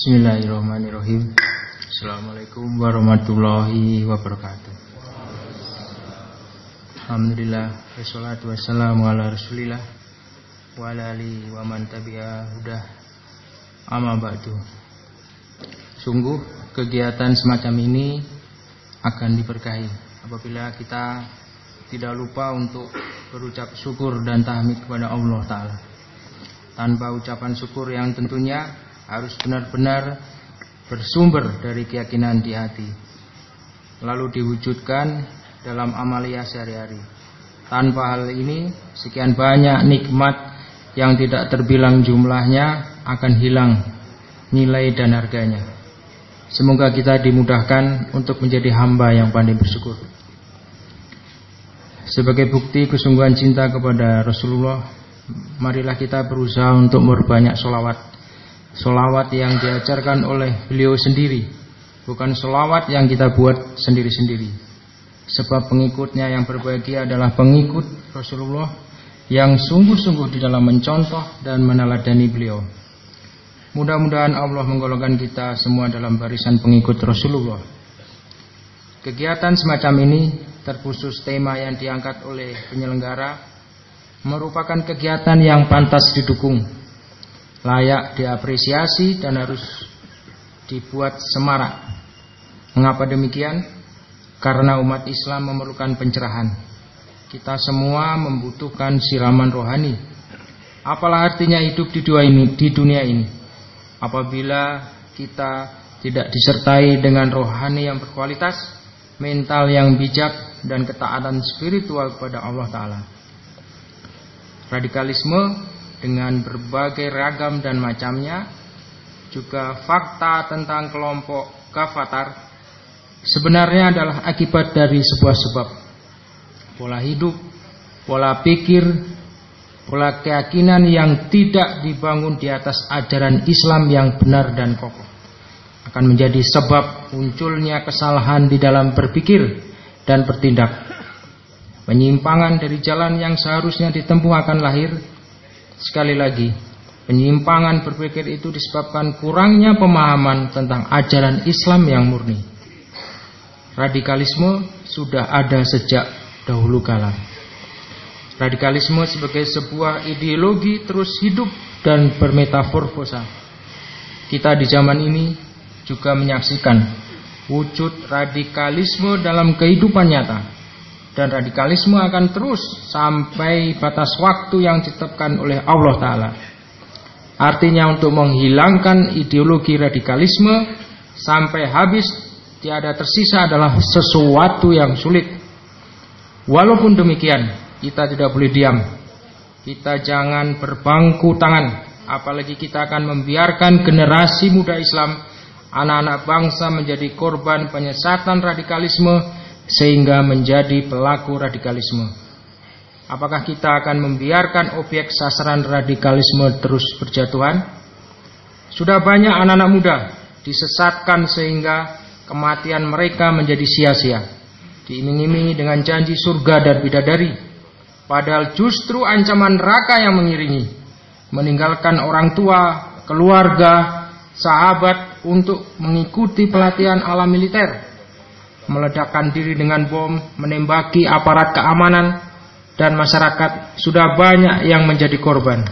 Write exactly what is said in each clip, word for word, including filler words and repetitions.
Bismillahirrahmanirrahim. Assalamualaikum warahmatullahi wabarakatuh. Alhamdulillah, wassalatu wassalamu ala rasulillah wa ala alihi wa man tabi'a hudah. Amma ba'du. Sungguh kegiatan semacam ini akan diberkahi apabila kita tidak lupa untuk berucap syukur dan tahmid kepada Allah Ta'ala. Tanpa ucapan syukur yang tentunya harus benar-benar bersumber dari keyakinan di hati, lalu diwujudkan dalam amalia sehari-hari. Tanpa hal ini, sekian banyak nikmat yang tidak terbilang jumlahnya akan hilang nilai dan harganya. Semoga kita dimudahkan untuk menjadi hamba yang pandai bersyukur. Sebagai bukti kesungguhan cinta kepada Rasulullah, marilah kita berusaha untuk memperbanyak sholawat. Sholawat yang diajarkan oleh beliau sendiri, bukan sholawat yang kita buat sendiri-sendiri. Sebab pengikutnya yang berbahagia adalah pengikut Rasulullah yang sungguh-sungguh di dalam mencontoh dan meneladani beliau. Mudah-mudahan Allah menggolongkan kita semua dalam barisan pengikut Rasulullah. Kegiatan semacam ini, terkhusus tema yang diangkat oleh penyelenggara, merupakan kegiatan yang pantas didukung, layak diapresiasi, dan harus dibuat semarak. Mengapa demikian? Karena umat Islam memerlukan pencerahan. Kita semua membutuhkan siraman rohani. Apalah artinya hidup di dunia ini, di dunia ini apabila kita tidak disertai dengan rohani yang berkualitas, mental yang bijak, dan ketaatan spiritual kepada Allah Ta'ala. Radikalisme dengan berbagai ragam dan macamnya, juga fakta tentang kelompok Kafatar, sebenarnya adalah akibat dari sebuah sebab. Pola hidup, pola pikir, pola keyakinan yang tidak dibangun di atas ajaran Islam yang benar dan kokoh akan menjadi sebab munculnya kesalahan di dalam berpikir dan bertindak. Penyimpangan dari jalan yang seharusnya ditempuh akan lahir. Sekali lagi, penyimpangan berpikir itu disebabkan kurangnya pemahaman tentang ajaran Islam yang murni. Radikalisme sudah ada sejak dahulu kala. Radikalisme sebagai sebuah ideologi terus hidup dan bermetamorfosa. Kita di zaman ini juga menyaksikan wujud radikalisme dalam kehidupan nyata. Dan radikalisme akan terus sampai batas waktu yang ditetapkan oleh Allah Ta'ala. Artinya untuk menghilangkan ideologi radikalisme sampai habis tiada tersisa adalah sesuatu yang sulit. Walaupun demikian, kita tidak boleh diam. Kita jangan berbangku tangan. Apalagi kita akan membiarkan generasi muda Islam, anak-anak bangsa menjadi korban penyesatan radikalisme sehingga menjadi pelaku radikalisme. Apakah kita akan membiarkan objek sasaran radikalisme terus berjatuhan? Sudah banyak anak-anak muda disesatkan sehingga kematian mereka menjadi sia-sia, diiming-imingi dengan janji surga dan bidadari, padahal justru ancaman neraka yang mengiringi. Meninggalkan orang tua, keluarga, sahabat untuk mengikuti pelatihan ala militer, meledakkan diri dengan bom, menembaki aparat keamanan, dan masyarakat sudah banyak yang menjadi korban.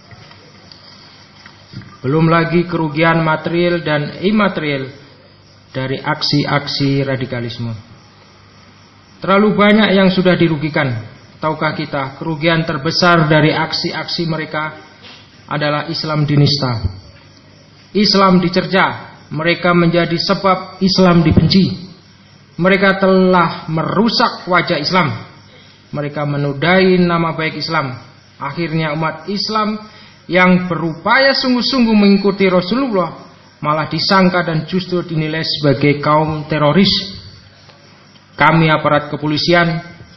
Belum lagi kerugian material dan imaterial dari aksi-aksi radikalisme. Terlalu banyak yang sudah dirugikan. Tahukah kita, kerugian terbesar dari aksi-aksi mereka adalah Islam dinista, Islam dicerca, mereka menjadi sebab Islam dibenci. Mereka telah merusak wajah Islam. Mereka menodai nama baik Islam. Akhirnya umat Islam yang berupaya sungguh-sungguh mengikuti Rasulullah malah disangka dan justru dinilai sebagai kaum teroris. Kami aparat kepolisian,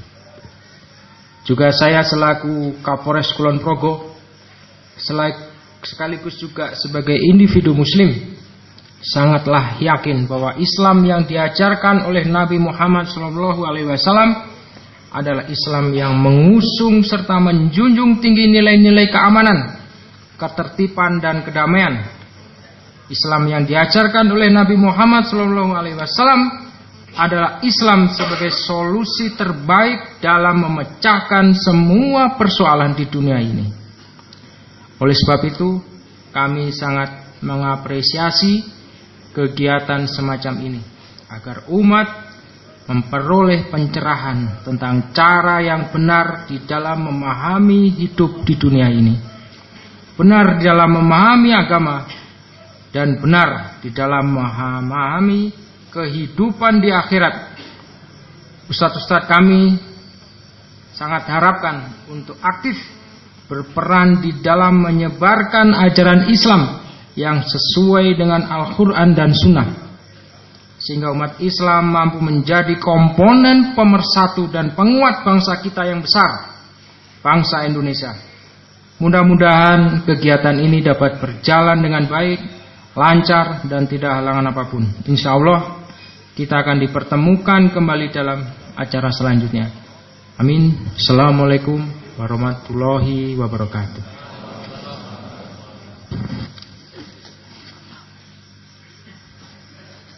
juga saya selaku Kapolres Kulon Progo, sekaligus juga sebagai individu muslim, sangatlah yakin bahwa Islam yang diajarkan oleh Nabi Muhammad shallallahu alaihi wasallam adalah Islam yang mengusung serta menjunjung tinggi nilai-nilai keamanan, ketertiban dan kedamaian. Islam yang diajarkan oleh Nabi Muhammad shallallahu alaihi wasallam adalah Islam sebagai solusi terbaik dalam memecahkan semua persoalan di dunia ini. Oleh sebab itu, kami sangat mengapresiasi kegiatan semacam ini agar umat memperoleh pencerahan tentang cara yang benar di dalam memahami hidup di dunia ini, benar di dalam memahami agama, dan benar di dalam memahami kehidupan di akhirat. Ustadz-ustadz kami sangat harapkan untuk aktif berperan di dalam menyebarkan ajaran Islam yang sesuai dengan Al-Quran dan Sunnah, sehingga umat Islam mampu menjadi komponen pemersatu dan penguat bangsa kita yang besar, bangsa Indonesia. Mudah-mudahan kegiatan ini dapat berjalan dengan baik, lancar, dan tidak halangan apapun. Insya Allah kita akan dipertemukan kembali dalam acara selanjutnya. Amin. Assalamualaikum warahmatullahi wabarakatuh.